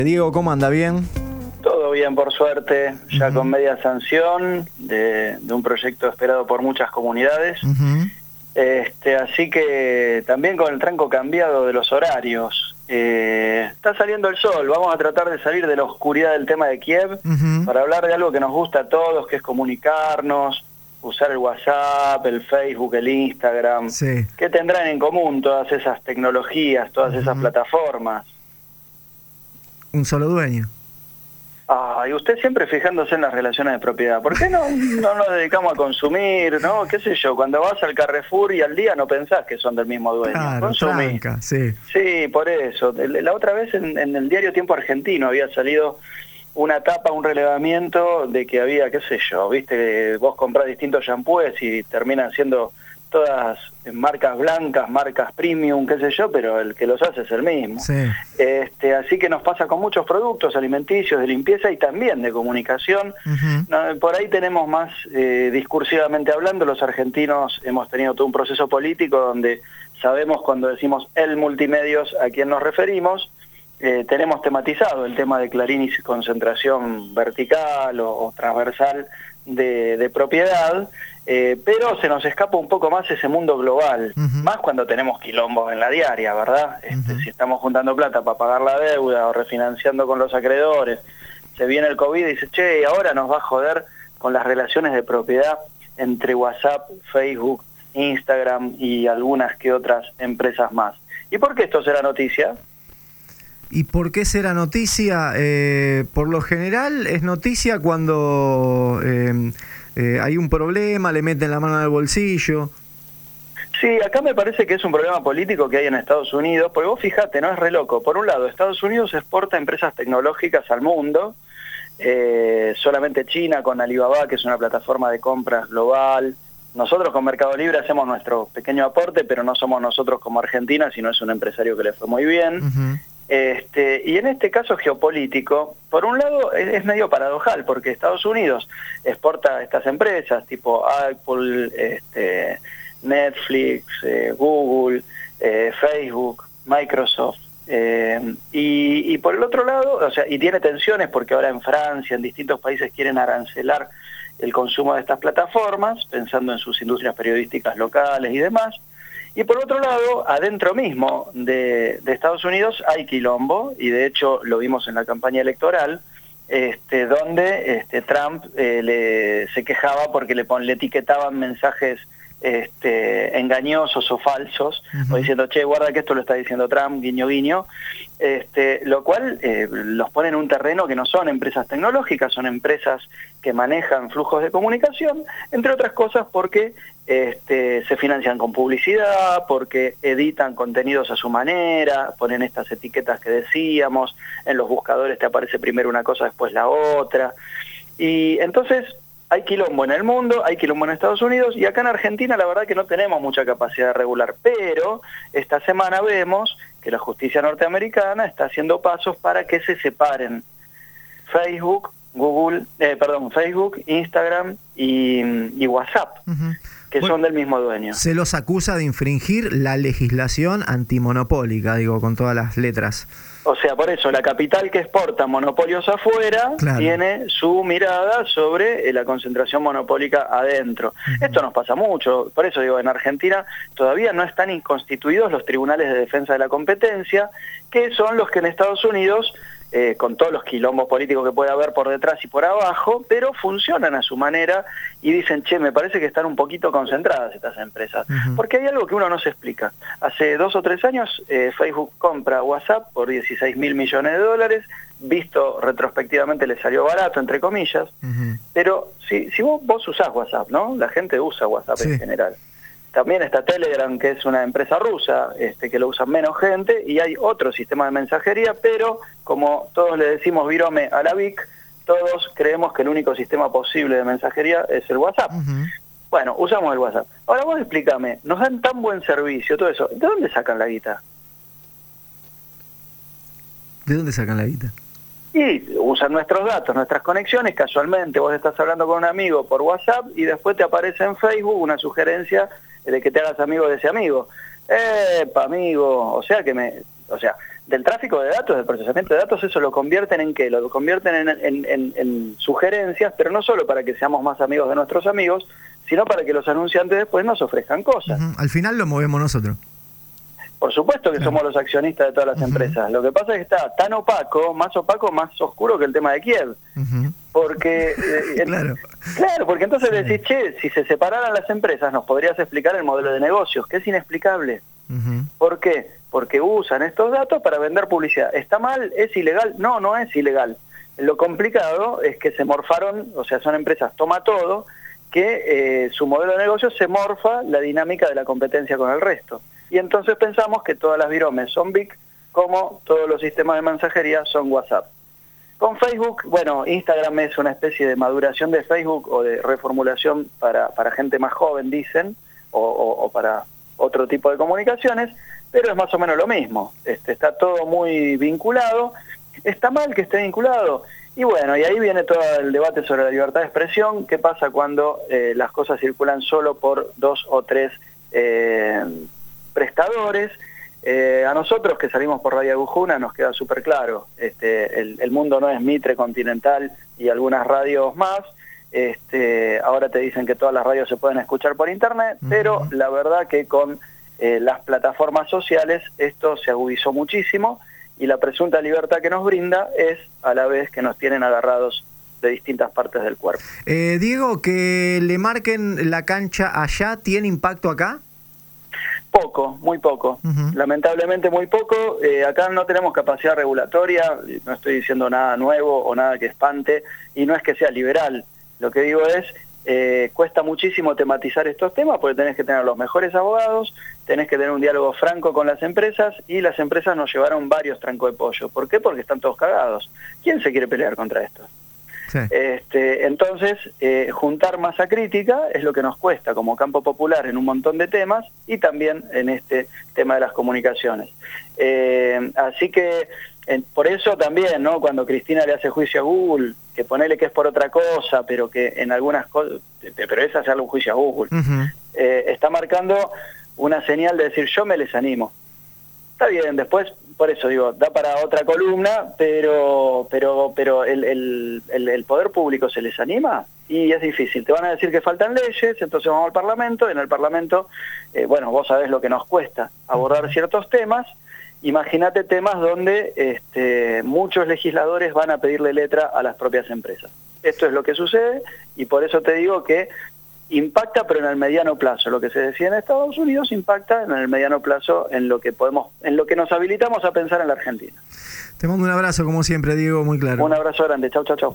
Diego, ¿cómo anda? ¿Bien? Todo bien, por suerte, ya con media sanción de un proyecto esperado por muchas comunidades. Así que también con el tranco cambiado de los horarios. Está saliendo el sol, vamos a tratar de salir de la oscuridad del tema de Kiev para hablar de algo que nos gusta a todos, que es comunicarnos, usar el WhatsApp, el Facebook, el Instagram. Sí. ¿Qué tendrán en común todas esas tecnologías, todas esas plataformas? Un solo dueño. Y usted siempre fijándose en las relaciones de propiedad. ¿Por qué no nos dedicamos a consumir, no? ¿Qué sé yo? Cuando vas al Carrefour y al día no pensás que son del mismo dueño. Claro, tranca, sí. Sí, por eso. La otra vez en el diario Tiempo Argentino había salido una tapa, un relevamiento de que había, qué sé yo, viste, vos comprás distintos shampoos y terminan siendo todas marcas blancas, marcas premium, qué sé yo, pero el que los hace es el mismo. Sí. Así que nos pasa con muchos productos alimenticios, de limpieza y también de comunicación. Por ahí tenemos más, discursivamente hablando, los argentinos hemos tenido todo un proceso político donde sabemos cuando decimos el multimedios a quién nos referimos. Tenemos tematizado el tema de Clarín y concentración vertical o transversal de propiedad, pero se nos escapa un poco más ese mundo global, más cuando tenemos quilombos en la diaria, ¿verdad? Si estamos juntando plata para pagar la deuda o refinanciando con los acreedores, se viene el COVID y dice, che, ahora nos va a joder con las relaciones de propiedad entre WhatsApp, Facebook, Instagram y algunas que otras empresas más. ¿Y por qué esto será noticia? ¿Y por qué será noticia? Por lo general es noticia cuando hay un problema, le meten la mano en el bolsillo. Sí, acá me parece que es un problema político que hay en Estados Unidos, porque vos fijate, no es re loco. Por un lado, Estados Unidos exporta empresas tecnológicas al mundo, solamente China con Alibaba, que es una plataforma de compras global. Nosotros con Mercado Libre hacemos nuestro pequeño aporte, pero no somos nosotros como Argentina, sino es un empresario que le fue muy bien. Y en este caso geopolítico, por un lado es medio paradojal, porque Estados Unidos exporta estas empresas tipo Apple, Netflix, Google, Facebook, Microsoft, y por el otro lado, o sea, y tiene tensiones porque ahora en Francia, en distintos países quieren arancelar el consumo de estas plataformas, pensando en sus industrias periodísticas locales y demás. Y por otro lado, adentro mismo de Estados Unidos hay quilombo, y de hecho lo vimos en la campaña electoral, donde Trump se quejaba porque le etiquetaban mensajes engañosos o falsos, o diciendo, che, guarda que esto lo está diciendo Trump, guiño, guiño, lo cual los pone en un terreno que no son empresas tecnológicas, son empresas que manejan flujos de comunicación, entre otras cosas porque se financian con publicidad, porque editan contenidos a su manera, ponen estas etiquetas que decíamos, en los buscadores te aparece primero una cosa, después la otra, y entonces hay quilombo en el mundo, hay quilombo en Estados Unidos, y acá en Argentina la verdad que no tenemos mucha capacidad de regular, pero esta semana vemos que la justicia norteamericana está haciendo pasos para que se separen Facebook, Facebook, Instagram y WhatsApp, que son del mismo dueño. Se los acusa de infringir la legislación antimonopólica, digo, con todas las letras. O sea, por eso, la capital que exporta monopolios afuera tiene su mirada sobre la concentración monopólica adentro. Esto nos pasa mucho, por eso digo, en Argentina todavía no están inconstituidos los tribunales de defensa de la competencia, que son los que en Estados Unidos, con todos los quilombos políticos que puede haber por detrás y por abajo, pero funcionan a su manera y dicen, che, me parece que están un poquito concentradas estas empresas. Porque hay algo que uno no se explica. Hace 2 o 3 años Facebook compra WhatsApp por $16.000 millones, visto retrospectivamente le salió barato, entre comillas, pero si vos usás WhatsApp, ¿no? La gente usa WhatsApp en general. También está Telegram, que es una empresa rusa, que lo usa menos gente, y hay otro sistema de mensajería, pero como todos le decimos virome a la VIC, todos creemos que el único sistema posible de mensajería es el WhatsApp. Bueno, usamos el WhatsApp. Ahora vos explícame, nos dan tan buen servicio, todo eso, ¿de dónde sacan la guita? ¿De dónde sacan la guita? Y usan nuestros datos, nuestras conexiones, casualmente vos estás hablando con un amigo por WhatsApp y después te aparece en Facebook una sugerencia de que te hagas amigo de ese amigo. amigo, del tráfico de datos, del procesamiento de datos, eso lo convierten en ¿qué? Lo convierten en sugerencias, pero no solo para que seamos más amigos de nuestros amigos, sino para que los anunciantes después nos ofrezcan cosas. Al final lo movemos nosotros. Por supuesto que somos los accionistas de todas las empresas. Lo que pasa es que está tan opaco, más oscuro que el tema de Kiev. Porque claro, porque entonces decís, che, si se separaran las empresas, nos podrías explicar el modelo de negocios, que es inexplicable. ¿Por qué? Porque usan estos datos para vender publicidad. ¿Está mal? ¿Es ilegal? No, no es ilegal. Lo complicado es que se morfaron, o sea, son empresas toma todo, que su modelo de negocio se morfa la dinámica de la competencia con el resto. Y entonces pensamos que todas las viromes son big, como todos los sistemas de mensajería son WhatsApp. Con Facebook, bueno, Instagram es una especie de maduración de Facebook o de reformulación para gente más joven, dicen, o para otro tipo de comunicaciones, pero es más o menos lo mismo. Está todo muy vinculado. ¿Está mal que esté vinculado? Y bueno, y ahí viene todo el debate sobre la libertad de expresión. ¿Qué pasa cuando las cosas circulan solo por 2 o 3 prestadores? A nosotros que salimos por Radio Agujuna nos queda súper claro. El mundo no es Mitre, Continental y algunas radios más. Ahora te dicen que todas las radios se pueden escuchar por internet, pero la verdad que con las plataformas sociales esto se agudizó muchísimo, y la presunta libertad que nos brinda es a la vez que nos tienen agarrados de distintas partes del cuerpo. Diego, que le marquen la cancha allá, ¿tiene impacto acá? Poco, muy poco. Lamentablemente muy poco. Acá no tenemos capacidad regulatoria, no estoy diciendo nada nuevo o nada que espante, y no es que sea liberal. Lo que digo es, cuesta muchísimo tematizar estos temas porque tenés que tener los mejores abogados, tenés que tener un diálogo franco con las empresas, y las empresas nos llevaron varios trancos de pollo. ¿Por qué? Porque están todos cagados. ¿Quién se quiere pelear contra esto? Sí. Entonces, juntar masa crítica es lo que nos cuesta como campo popular en un montón de temas, y también en este tema de las comunicaciones. Así que por eso también, ¿no? Cuando Cristina le hace juicio a Google, que ponele que es por otra cosa, pero que en algunas cosas, pero es hacerle un juicio a Google, está marcando una señal de decir, yo me les animo. Está bien, después, por eso digo, da para otra columna, pero el poder público se les anima, y es difícil. Te van a decir que faltan leyes, entonces vamos al Parlamento, y en el Parlamento, bueno, vos sabés lo que nos cuesta abordar ciertos temas. Imagínate temas donde muchos legisladores van a pedirle letra a las propias empresas. Esto es lo que sucede, y por eso te digo que impacta, pero en el mediano plazo. Lo que se decía en Estados Unidos impacta en el mediano plazo en lo que nos habilitamos a pensar en la Argentina. Te mando un abrazo, como siempre, Diego, muy claro. Un abrazo grande. Chau, chau, chau.